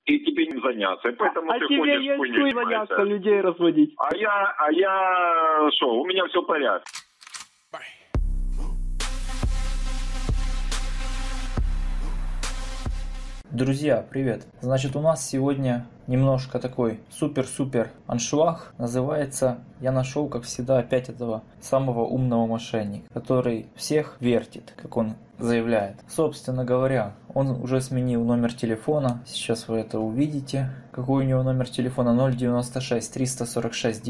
и тебе не заняться. И поэтому ты тебе ходишь есть хуйней заняться, людей разводить. А я что, у меня все в порядке. Друзья, привет! Значит, у нас сегодня немножко такой супер-супер аншлаг. Называется, я нашел, как всегда, опять этого самого умного мошенника, который всех вертит, как он заявляет. Собственно говоря, он уже сменил номер телефона. Сейчас вы это увидите. Какой у него номер телефона? 096 346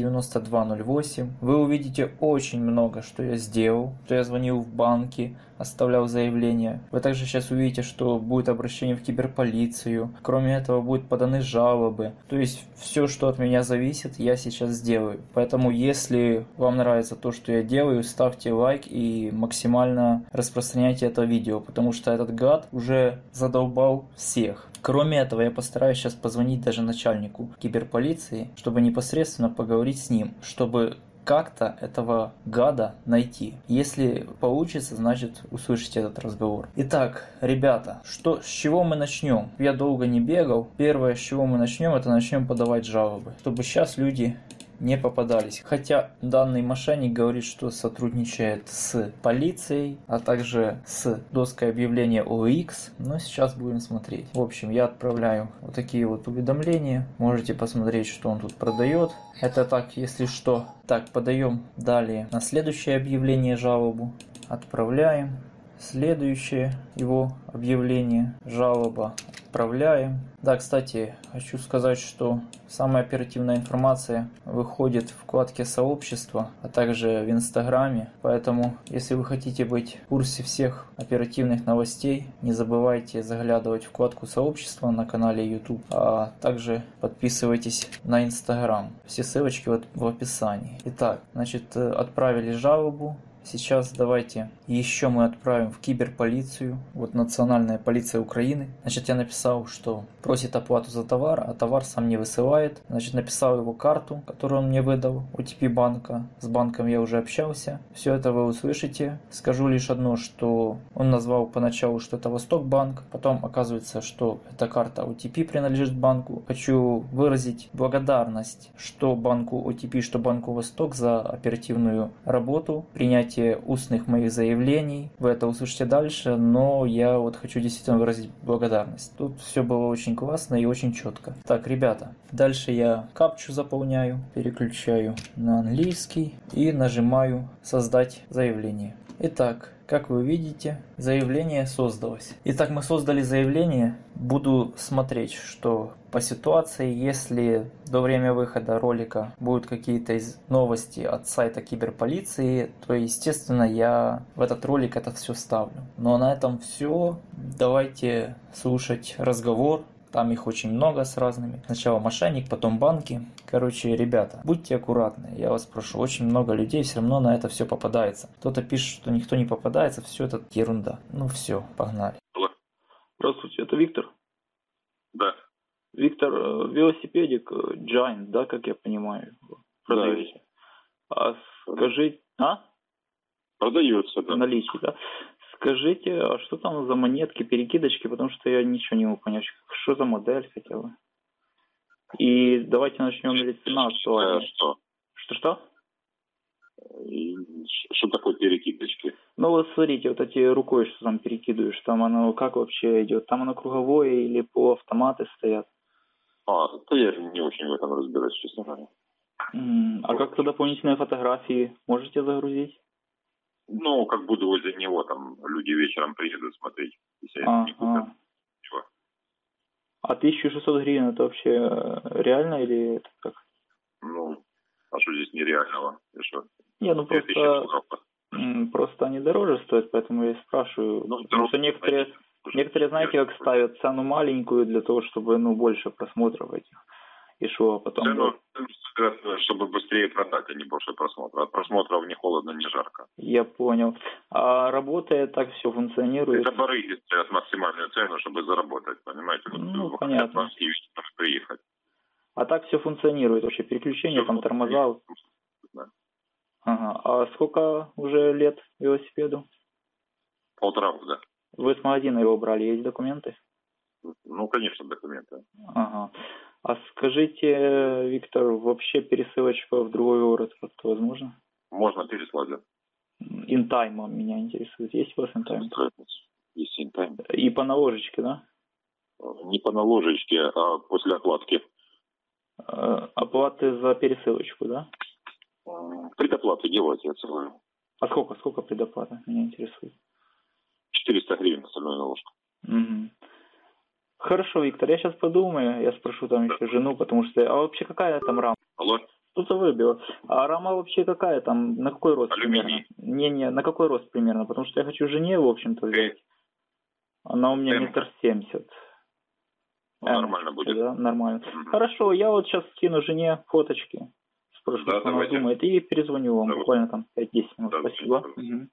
9208. Вы увидите очень много, что я сделал. Что я звонил в банки, оставлял заявление. Вы также сейчас увидите, что будет обращение в киберполицию. Кроме этого, будут поданы жалобы. То есть, все, что от меня зависит, я сейчас сделаю. Поэтому, если вам нравится то, что я делаю, ставьте лайк и максимально распространяйте это видео. Потому что этот гад уже задолбал всех. Кроме этого, я постараюсь сейчас позвонить даже начальнику киберполиции, чтобы непосредственно поговорить с ним, чтобы как-то этого гада найти. Если получится, значит услышите этот разговор. Итак, ребята, с чего мы начнем? Я долго не бегал. Первое, с чего мы начнем, это начнем подавать жалобы. Чтобы сейчас люди не попадались. Хотя данный мошенник говорит, что сотрудничает с полицией, а также с доской объявления OLX. Но сейчас будем смотреть. В общем, я отправляю вот такие вот уведомления. Можете посмотреть, что он тут продает. Это так, если что. Так, подаем далее на следующее объявление жалобу. Отправляем. Следующее его объявление, жалоба, отправляем. Да, кстати, хочу сказать, что самая оперативная информация выходит в вкладке сообщества, а также в Инстаграме. Поэтому, если вы хотите быть в курсе всех оперативных новостей, не забывайте заглядывать в вкладку сообщества на канале YouTube, а также подписывайтесь на Инстаграм. Все ссылочки в описании. Итак, значит, отправили жалобу. Сейчас давайте еще мы отправим в киберполицию, вот Национальная полиция Украины. Значит, я написал, что просит оплату за товар, а товар сам не высылает. Значит, написал его карту, которую он мне выдал, OTP банка. С банком я уже общался. Все это вы услышите. Скажу лишь одно, что он назвал поначалу, что это Востокбанк. Потом оказывается, что эта карта OTP принадлежит банку. Хочу выразить благодарность, что банку OTP, что банку Восток за оперативную работу, принятие устных моих заявлений. Вы это услышите дальше, но я вот хочу действительно выразить благодарность. Тут все было очень классно и очень четко. Так, ребята, дальше я капчу заполняю, переключаю на английский и нажимаю «Создать заявление». Итак, как вы видите, заявление создалось. Итак, мы создали заявление. Буду смотреть, что по ситуации, если до времени выхода ролика будут какие-то новости от сайта киберполиции, то, естественно, я в этот ролик это все ставлю. Но на этом все. Давайте слушать разговор. Там их очень много с разными. Сначала мошенник, потом банки. Короче, ребята, будьте аккуратны, я вас прошу. Очень много людей все равно на это все попадается. Кто-то пишет, что никто не попадается, все это ерунда. Ну все, погнали. Здравствуйте, это Виктор? Да. Виктор, велосипедик Giant, да, как я понимаю, продаете? Да. А скажите... Продается, да. Наличие, да. Скажите, а что там за монетки, перекидочки, потому что я ничего не могу понять, что за модель хотя бы. И давайте начнем, или цена актуальна. Что? Что такое перекидочки? Ну вот смотрите, вот эти рукой, что там перекидываешь, там оно как вообще идет? Там оно круговое или полуавтоматы стоят? То я не очень в этом разбираюсь, честно говоря. А как-то дополнительные фотографии можете загрузить? Ну, как буду возле него, там люди вечером приедут смотреть. Если не купят. 1600 гривен это вообще реально или это как? Ну, а что здесь нереального? Не, ну просто они дороже стоят, поэтому я и спрашиваю. Ну, потому что некоторые, знаете, как ставят цену маленькую для того, чтобы, больше просмотров этих. И что, потом... Чтобы быстрее продать, а не больше просмотров. От просмотров ни холодно, ни жарко. Я понял. А работает так, все функционирует? Это барыги стоят максимальную цену, чтобы заработать, понимаете? Ну, понятно. Приехать. А так все функционирует вообще? Переключение, все там тормоза? Да. Ага. А сколько уже лет велосипеду? 1,5 года. Вы с магазина его брали, есть документы? Ну, конечно, документы. Ага. А скажите, Виктор, вообще пересылочка в другой город как-то возможно? Можно переслать, да. Интайм меня интересует. Есть у вас интайм? Есть интайм. И по наложечке, да? Не по наложечке, а после окладки. Оплаты за пересылочку, да? Предоплаты делать, я целую. А сколько предоплаты? Меня интересует. 400 гривен остальную наложку. Угу. Хорошо, Виктор, я сейчас подумаю, я спрошу там еще жену, потому что... А вообще какая там рама? Алло? Что-то выбило. А рама вообще какая там? На какой рост Алюминий. примерно? Не, на какой рост примерно? Потому что я хочу жене, в общем-то, взять. Она у меня 1,70 м. Нормально будет. Да, нормально. Хорошо, я вот сейчас скину жене фоточки. Спрошу, да, что она думает, и перезвоню вам буквально там 5-10 минут. Да, спасибо. Угу.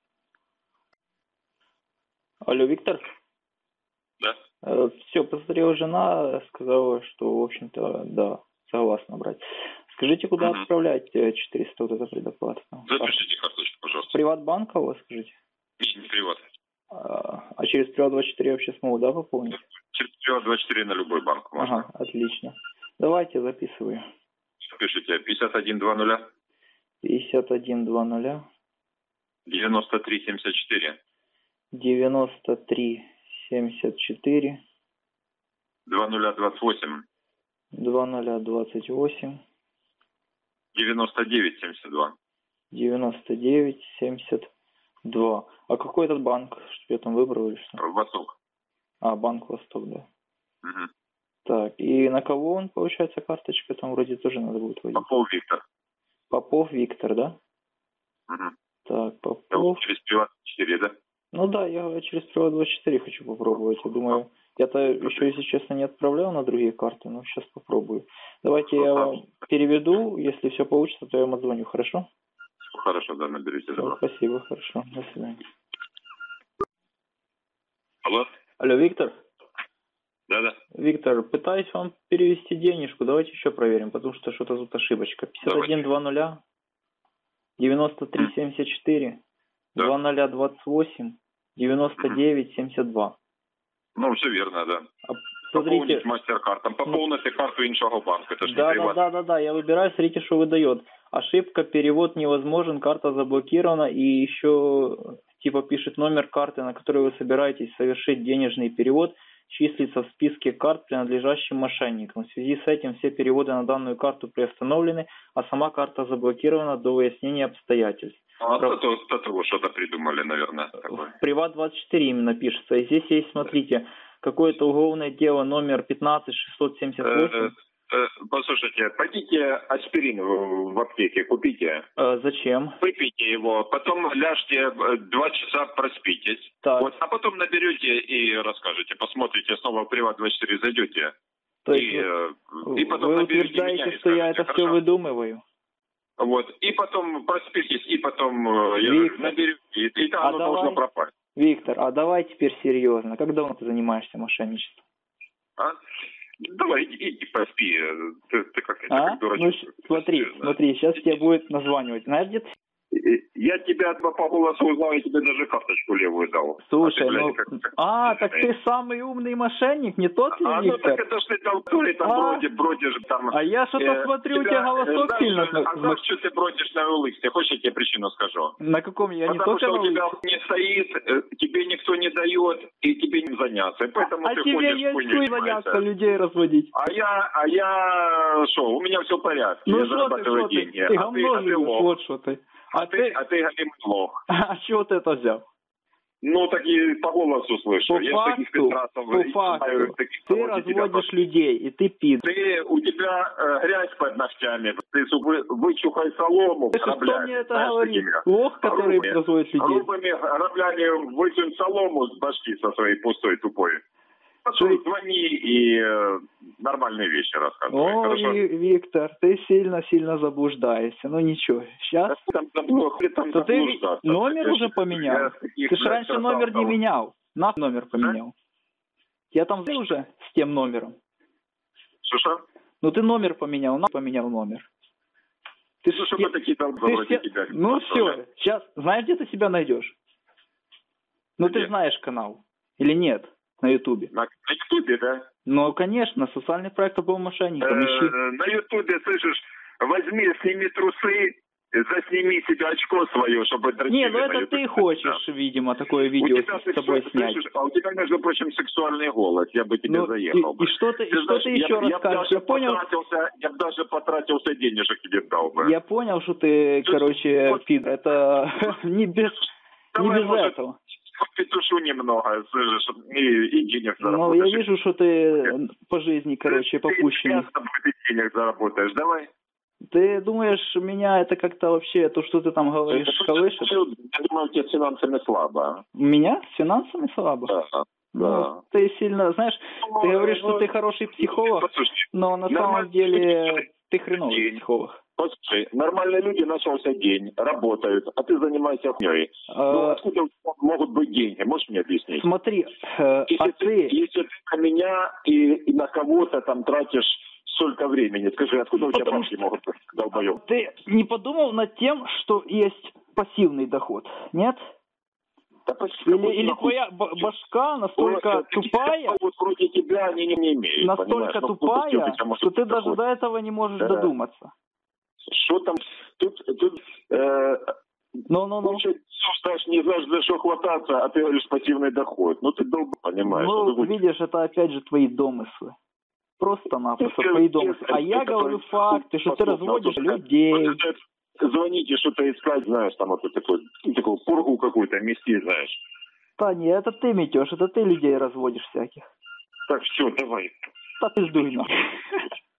Алло, Виктор? Да. Все, посмотрела жена, сказала, что, в общем-то, да, согласна брать. Скажите, куда отправлять 400 вот это предоплата? Запишите карточку, пожалуйста. Приватбанка у вас, скажите? Не приват. А через Приват24 я вообще смогу, да, пополнить? Через Приват24 на любой банк можно. Ага, отлично. Давайте, записываю. Пишите 5120. 5120. 9374. 9374. 2028. 2028. 9972. 9972. А какой этот банк? Что я там выбрал или что? Восток. А, Банк Восток, да. Угу. Так, и на кого он, получается, карточка? Там вроде тоже надо будет вводить. Попов Виктор. Попов Виктор, да? Угу. Так, Попов. Через Приват24, да? Ну да, я через Приват24 хочу попробовать. Я думаю, я-то еще, если честно, не отправлял на другие карты, но сейчас попробую. Давайте я вам переведу. Если все получится, то я вам отзвоню, хорошо? Хорошо, да, наберите. Все, спасибо, хорошо. До свидания. Алло? Алло, Виктор? Да. Виктор, пытаюсь вам перевести денежку. Давайте еще проверим, потому что что-то тут ошибочка. 5120 9374 2028 9972. Ну, все верно, да. Смотрите, пополнить мастер-картом. Пополните карту іншого банка. Это ж не приват. Да. Я выбираю, смотрите, что выдает. Ошибка, перевод невозможен, карта заблокирована, и еще типа пишет номер карты, на которой вы собираетесь совершить денежный перевод, числится в списке карт, принадлежащим мошенникам. В связи с этим все переводы на данную карту приостановлены, а сама карта заблокирована до выяснения обстоятельств. Того что-то придумали, наверное. Такое. В Приват24 именно пишется. И здесь есть, смотрите, какое-то уголовное дело номер 15678. Послушайте, пойдите аспирин в аптеке, купите. Зачем? Выпейте его, потом ляжьте 2 часа, проспитесь. Вот, а потом наберете и расскажете, посмотрите, снова в Приват24 зайдете. То есть и потом вы наберете утверждаете, меня и что скажете, я это хорошо? все выдумываю? Вот, и потом проспитесь, и потом наберете, и там оно должно пропасть. Виктор, а давай теперь серьезно. Как давно ты занимаешься мошенничеством? Давай, иди поспи. Ты как дурачок. Ну, смотри, сейчас тебе будет названивать. Знаешь, где ты? Я тебя по голосу узнал, я тебе даже карточку левую дал. Слушай, так ты самый умный мошенник, не тот ли, Виктор? Ну так это ж ты там бродишь там. А я что-то смотрю, у тебя голосок сильно... А что ты бродишь на улице? Хочешь, я тебе причину скажу? На каком? Я не только на улице. Потому что у тебя не стоит, тебе никто не дает, и тебе не заняться. Поэтому ты тебе ходишь, не заняться, людей разводить. А я что, у меня все в порядке. Ну я зарабатываю деньги. Ты говно живешь, вот что ты. А ты галимый лох. А чего ты это взял? Ну, так и по голосу слышу. По факту, ты разводишь людей, и ты пид. У тебя грязь под ногтями. Ты вычухай солому граблями. Что мне это говорит? Лох, который разводит людей. Грубыми граблями вытянь солому с башки со своей пустой, тупой. Звони и нормальные вещи рассказывай. О, Виктор, ты сильно заблуждаешься. Ну ничего, сейчас... Ты номер уже поменял? Ты же раньше номер не менял. На номер поменял. Я там уже с тем номером. Что? Ну ты номер поменял, поменял номер. Ну что мы такие вроде тебя? Ну все, сейчас, знаешь, где ты себя найдешь? Ну ты знаешь канал. Или нет? на Ютубе. На Ютубе, да? Ну, конечно, социальный проект «Обоим мошенникам». На Ютубе, слышишь, возьми, сними трусы, засними себе очко свое, чтобы... Не, ну это ты хочешь, видимо, такое видео с собой снять. Слышишь, а у тебя, между прочим, сексуальный голос, я бы тебе заехал. И что ты еще расскажешь? Я понял... Я бы даже потратился денежек тебе дал бы. Я понял, что ты, короче, пидор. Это не без этого. Петушу немного, слышишь, и денег заработаешь. Ну, я вижу, что ты по жизни, короче, попущенный. Ты денег заработаешь, давай. Ты думаешь, меня это как-то вообще, то, что ты там говоришь, колышет? Я думаю, у тебя с финансами слабо. У меня с финансами слабо? Да. Ну, ты сильно, знаешь, ты говоришь, что ты хороший психолог, но на самом деле ты хреновый психолог. Послушай, нормальные люди, начался день, работают, а ты занимаешься хуйней. Ну, откуда могут быть деньги? Можешь мне объяснить? Смотри, если ты на меня и на кого-то там тратишь столько времени, скажи, откуда у тебя бабки могут быть, долбоёб? Ты не подумал над тем, что есть пассивный доход, нет? Да, или твоя башка настолько тупая, вот вроде тебя они не имеют, настолько тупая, что ты даже до этого не можешь додуматься. Что там? Тут знаешь, не знаешь, за что хвататься, а ты говоришь пассивный доход. Ну ты долго понимаешь. Ну, видишь, это опять же твои домыслы. Просто-напросто твои домыслы. А я говорю факты, что ты разводишь людей. Звоните, что-то искать, знаешь, там вот такую пургу какую-то мести, знаешь. Да не, это ты метешь, это ты людей разводишь всяких. Так, все, давай. Да пиздуй нахуй.